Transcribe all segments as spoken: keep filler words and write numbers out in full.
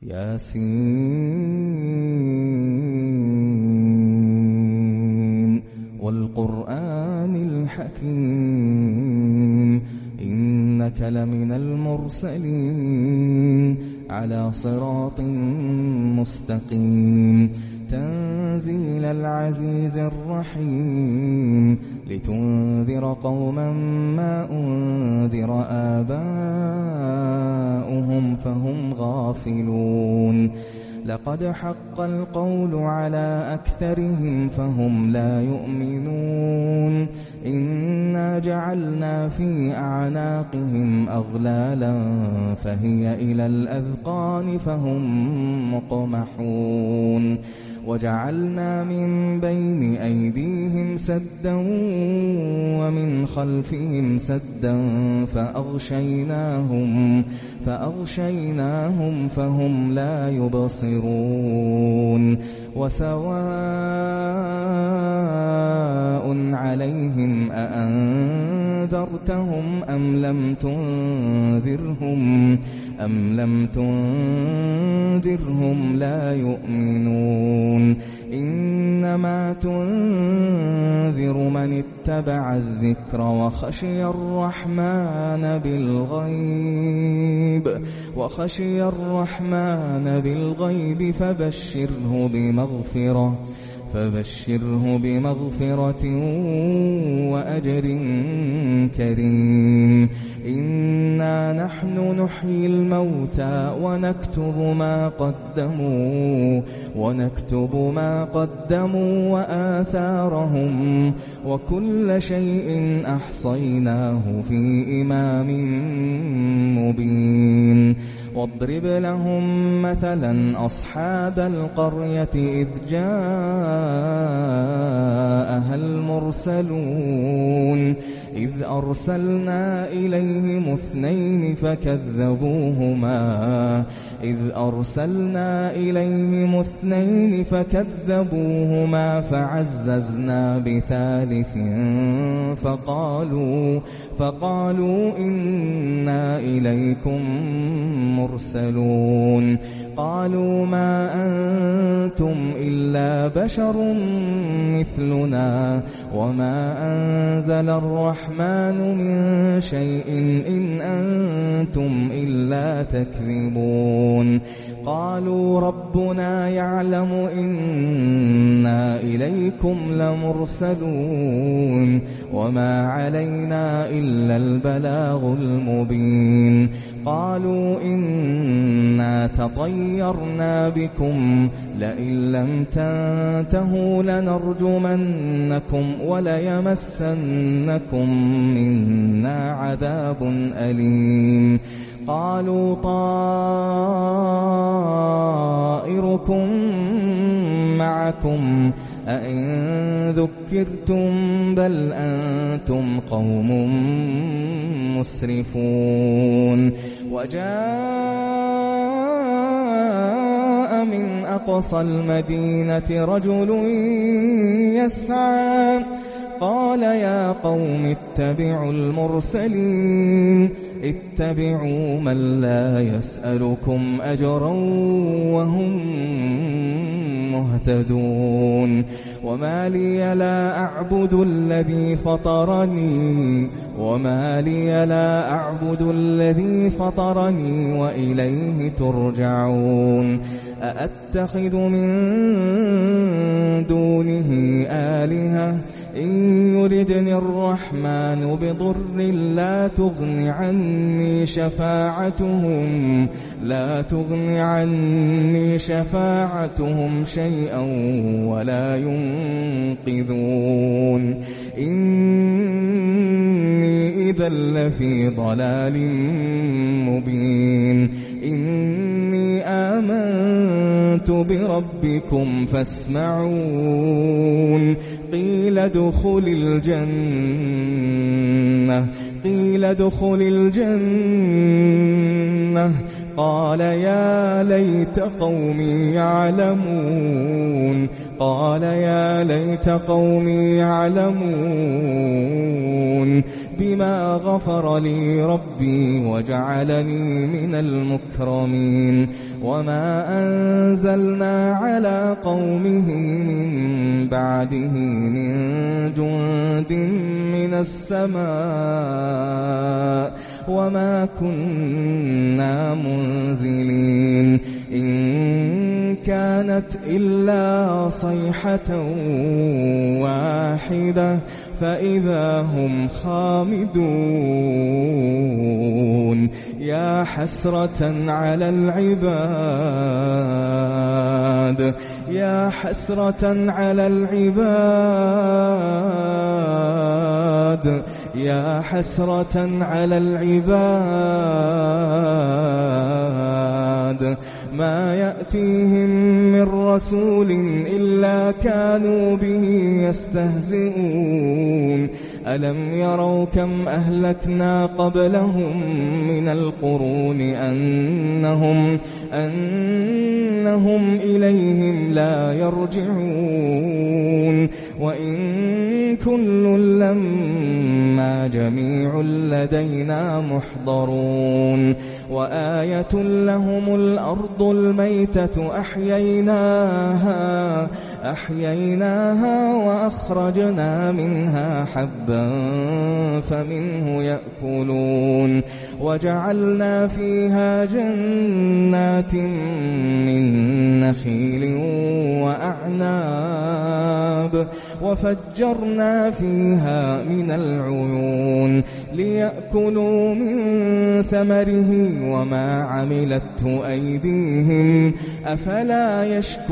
ياسين والقرآن الحكيم إنك لمن المرسلين على صراط مستقيم تنزيل العزيز الرحيم لتنذر قوما ما أنذر آباؤهم فهم غافلون لقد حق القول على أكثرهم فهم لا يؤمنون إنا جعلنا في أعناقهم أغلالا فهي إلى الأذقان فهم مقمحون وجعلنا من بين أيديهم سدا ومن خلفهم سدا فأغشيناهم فأغشيناهم فهم لا يبصرون وسواء عليهم أأنذرتهم أم لم تنذرهم أم لم تنذرهم لا يؤمنون إنما تنذر من اتبع الذكر وخشي الرحمن بالغيب وخشي الرحمن بالغيب فبشره بمغفرة فبشره بمغفرة وأجر كريم إنا نحن نحيي الموتى ونكتب ما قدموا ونكتب ما قدموا وآثارهم وكل شيء أحصيناه في إمام مبين واضرب لهم مثلا أصحاب القرية إذ جاءها المرسلون إذ أرسلنا إليهم اثنين فكذبوهما إذ أرسلنا إليهم اثنين فكذبوهما فعززنا بثالث فقالوا فقالوا إنا إليكم مرسلون قالوا ما أنتم إلا بشر مثلنا وما أنزل الرحمن من شيء إن أنتم إلا تكذبون قالوا ربنا يعلم إنا إليكم لمرسلون وما علينا إلا البلاغ المبين قالوا إنا تطيرنا بكم لئن لم تنتهوا لنرجمنكم وليمسنكم منا عذاب أليم قالوا طائركم معكم أئن ذكرتم بل أنتم قوم مسرفون وجاء من أقصى المدينة رجل يسعى قال يا قوم اتبعوا المرسلين اتبعوا من لا يسألكم أجرا وهم مهتدون وما لي لا أعبد الذي فطرني وما لي لا أعبد الذي فطرني وإليه ترجعون أأتخذ من دونه آلهة إن يردني الرحمن بضر لا تغن عني شفاعتهم لا تغن عني شفاعتهم شيئا ولا ينقذون إني إذا لفي ضلال مبين إني آمنت بربكم فاسمعون قيل ادخل الجنة قيل ادخل الجنة قال يا ليت قومي يعلمون قال يا ليت قومي يعلمون بما غفر لي ربي وجعلني من المكرمين وما أنزلنا على قومه من بعده من جند من السماء وما كنا منزلين إن كانت إلا صيحة واحدة فإذا هم خامدون يا حسرة على العباد يا حسرة على العباد يا حسرة على العباد ما يأتيهم من رسول إلا كانوا به يستهزئون ألم يروا كم أهلكنا قبلهم من القرون أنهم أنهم إليهم لا يرجعون وإن كل لما جميع لدينا محضرون وآية لهم الأرض الميتة أحييناها أحييناها وأخرجنا منها حبا فمنه يأكلون وجعلنا فيها جنات من نخيل وأعناب وفجرنا فيها من العيون ليأكلوا من ثمره وما عملته أيديهم أفلا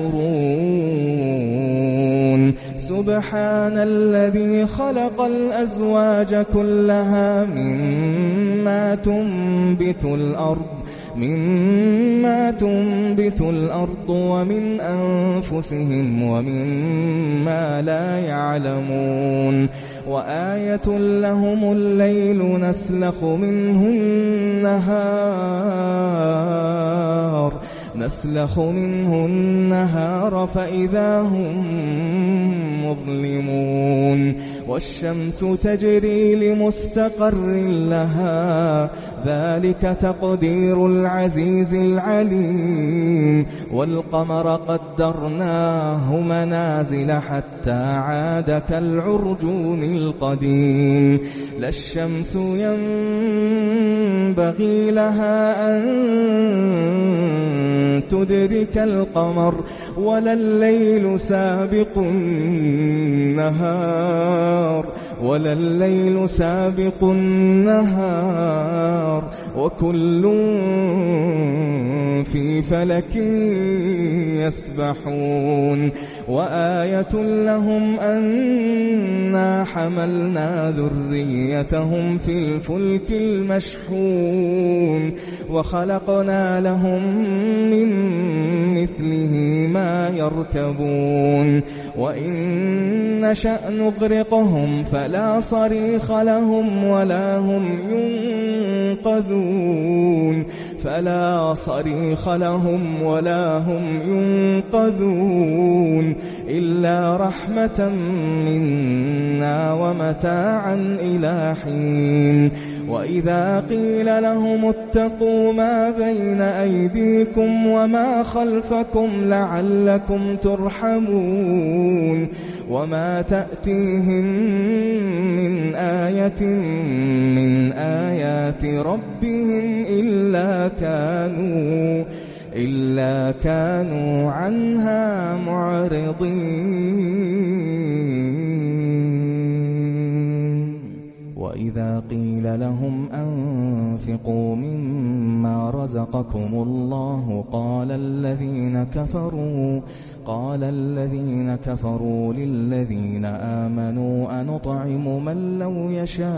يشكرون سبحان الذي خلق الأزواج كلها مما تنبت الأرض مما تنبت الأرض ومن أنفسهم ومما لا يعلمون وآية لهم الليل نسلخ منه النهار نسلخ منه النهار فإذا هم مظلمون والشمس تجري لمستقر لها ذلك تقدير العزيز العليم والقمر قدرناه منازل حتى عاد كالعرجون القديم لا الشمس ينبغي لها أن تدرك القمر ولا الليل سابق النهار ولا الليل سابق النهار وكل في فلك يسبحون وآية لهم أنا حملنا ذريتهم في الفلك المشحون وخلقنا لهم من مثله ما يركبون وإن نشأ نغرقهم فلا صريخ لهم ولا هم ينقذون فلا صريخ لهم ولا هم ينقذون إلا رحمة منا ومتاعا إلى حين وإذا قيل لهم اتقوا ما بين أيديكم وما خلفكم لعلكم ترحمون وما تأتيهم من آية من آيات ربهم إلا كانوا إلا كانوا عنها معرضين وإذا قيل لهم أنفقوا مما رزقكم الله قال الذين كفروا قال الذين كفروا للذين آمنوا أنطعم من لو يشاء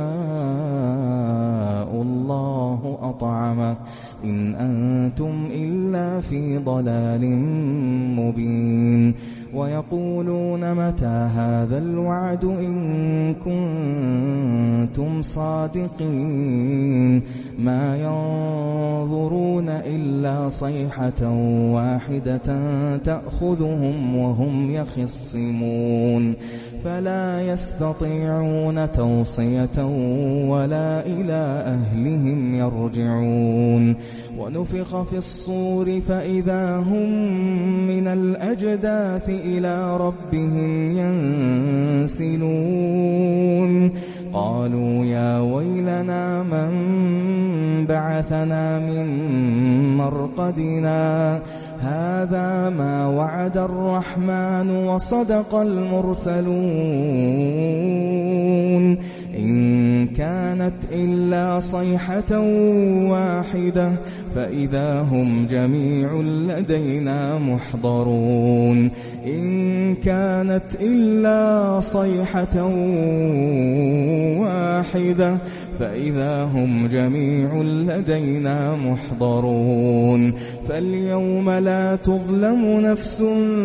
الله أطعمه إن أنتم إلا في ضلال مبين ويقولون متى هذا الوعد إن كنتم صادقين ما ينظرون إلا صيحة واحدة تأخذهم وهم يخصمون فلا يستطيعون توصية ولا إلى أهلهم يرجعون ونفخ في الصور فإذا هم من الأجداث إلى ربهم ينسلون قالوا يا ويلنا من بعثنا من مرقدنا هذا ما وعد الرحمن وصدق المرسلون إن كانت إلا صيحة واحدة فإذا هم جميع لدينا محضرون إن كانت إلا صيحة واحدة فإذا هم جميع لدينا محضرون فاليوم لا تظلم نفس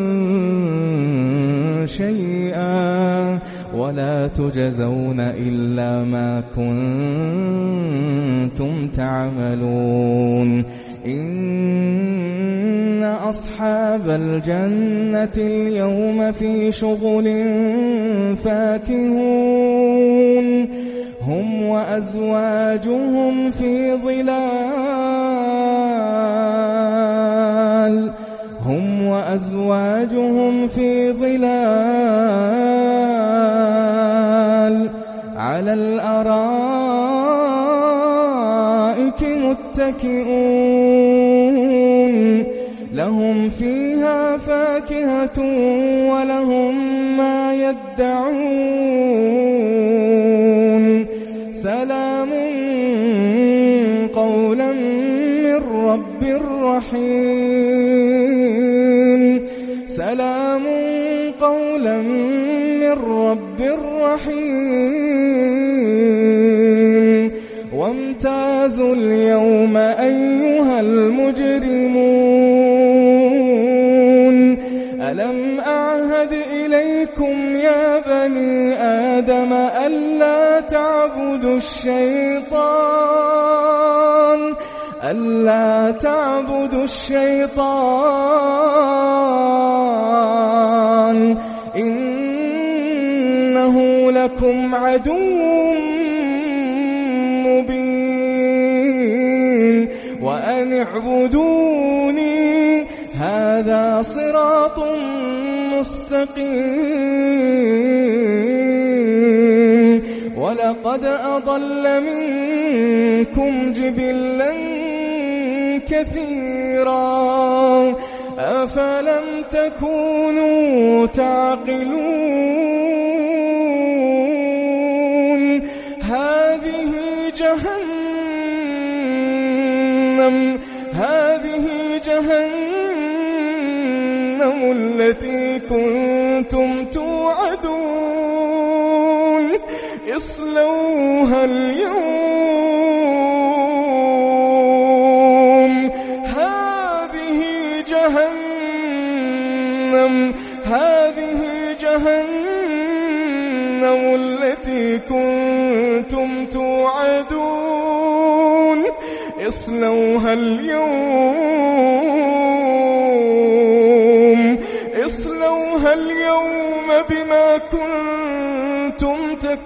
شيئا ولا تجزون إلا ما كنتم تعملون إن أصحاب الجنة اليوم في شغل فاكهون هم وأزواجهم في ظلال هم وأزواجهم في ظلال على الأرائك متكئون لهم فيها فاكهة ولهم ما يدعون سلام قولا من رب رحيم سلام قولا من رب رحيم وامتازوا اليوم أيها المجرمون ألم أعهد إليكم يا بني آدم ألا تعبدوا الشيطان ألا تعبدوا الشيطان إنه لكم عدو مبين وأن اعبدوني هذا صراط مستقيم ولقد أضل منكم جبلا كثيرا أفلم تكونوا تعقلون هذه جهنم هذه جهنم التي كنتم توعدون اصلوها اليوم هذه جهنم هذه جهنم التي كنتم توعدون اصلوها اليوم اصلوها اليوم بما كنتم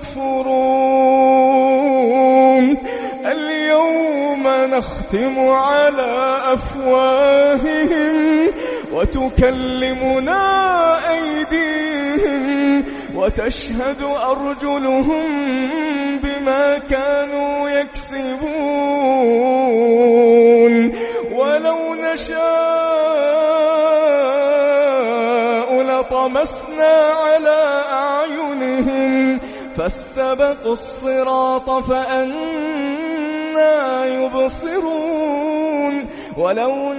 تكفرون اليوم نختم على أفواههم وتكلمنا أيديهم وتشهد أرجلهم بما كانوا يكسبون ولو نشاء لطمسنا على أعينهم فاستبقوا الصراط فأنى يبصرون ولو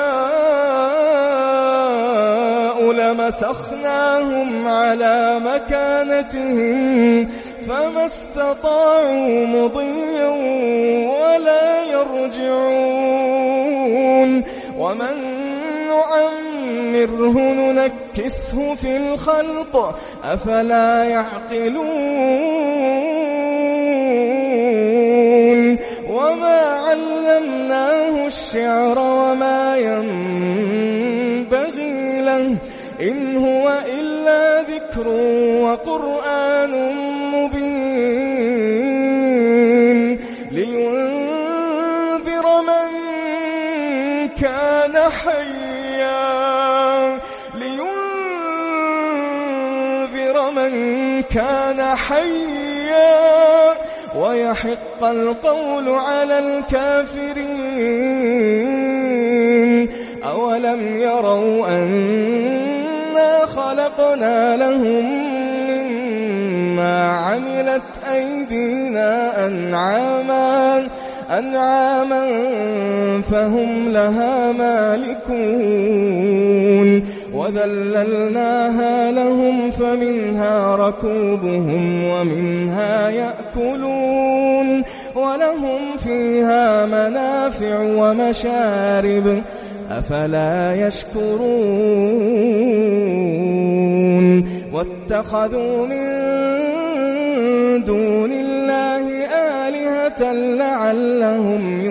نشاء لمسخناهم على مكانتهم فما استطاعوا مضيا ولا يرجعون ومن نعمره ننكسه في الخلق أفلا يعقلون وما الشعر وما ينبغي له إن هو إلا ذكر وقرآن مبين لينذر من كان حيا لينذر من كان حيا ويحق القول على الكافرين أولم يروا أنا خلقنا لهم مما عملت أيدينا أنعاما أنعاما فهم لها مالكون وذللناها لهم فمنها ركوبهم ومنها يأكلون ولهم فيها منافع ومشارب أفلا يشكرون واتخذوا من دون الله آلهة لعلهم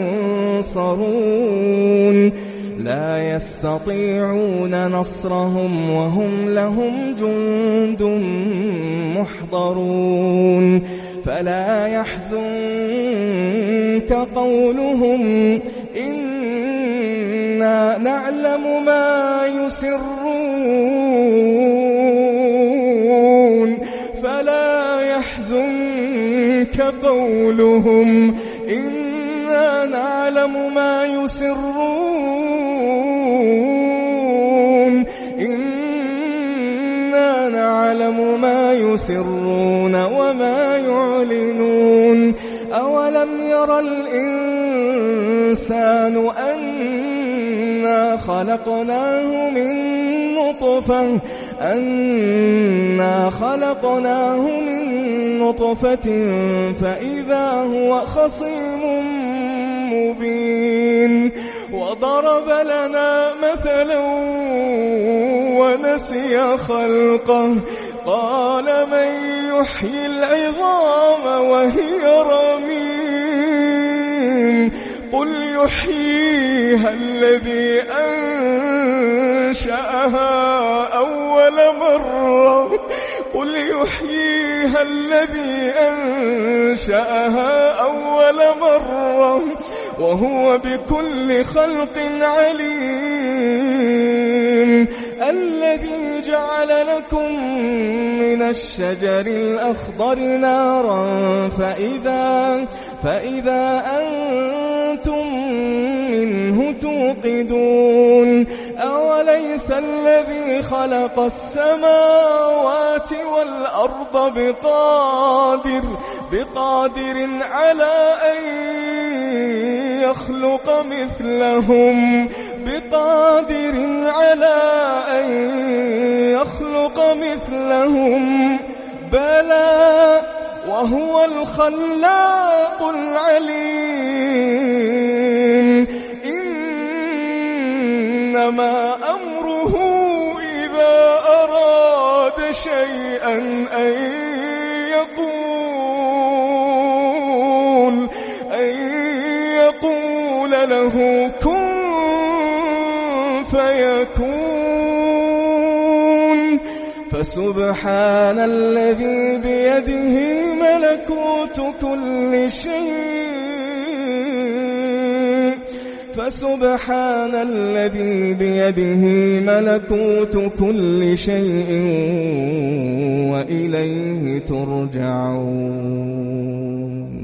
ينصرون لا يستطيعون نصرهم وهم لهم جند محضرون فلا يحزنك قولهم إنا نعلم ما يسرون فلا يحزنك قولهم إنا نعلم ما يسرون إنا نعلم ما يسرون وما يعلنون أولم يرى الإنسان أنا خلقناه من نطفة أنا خلقناه من نطفة فإذا هو خصيم مبين وضرب لنا مثلا ونسي خلقه قال من يحيي العظام وهي رميم قل يحييها الذي أنشأها أول مرة قل يحييها الذي أنشأها أول مرة وهو بكل خلق عليم الذي جعل لكم من الشجر الأخضر نارا فإذا, فإذا أنتم منه توقدون أوليس الذي خلق السماوات والأرض بقادر بقادر على أن يخلق مثلهم بقادر على أن يخلق مثلهم بلى وهو الخلاق العليم إنما أمره إذا أراد شيئا أن يقول أن يقول له كن فيكون فسبحان الذي بيده ملكوت كل شيء فسبحان الذي بيده ملكوت كل شيء وإليه ترجعون.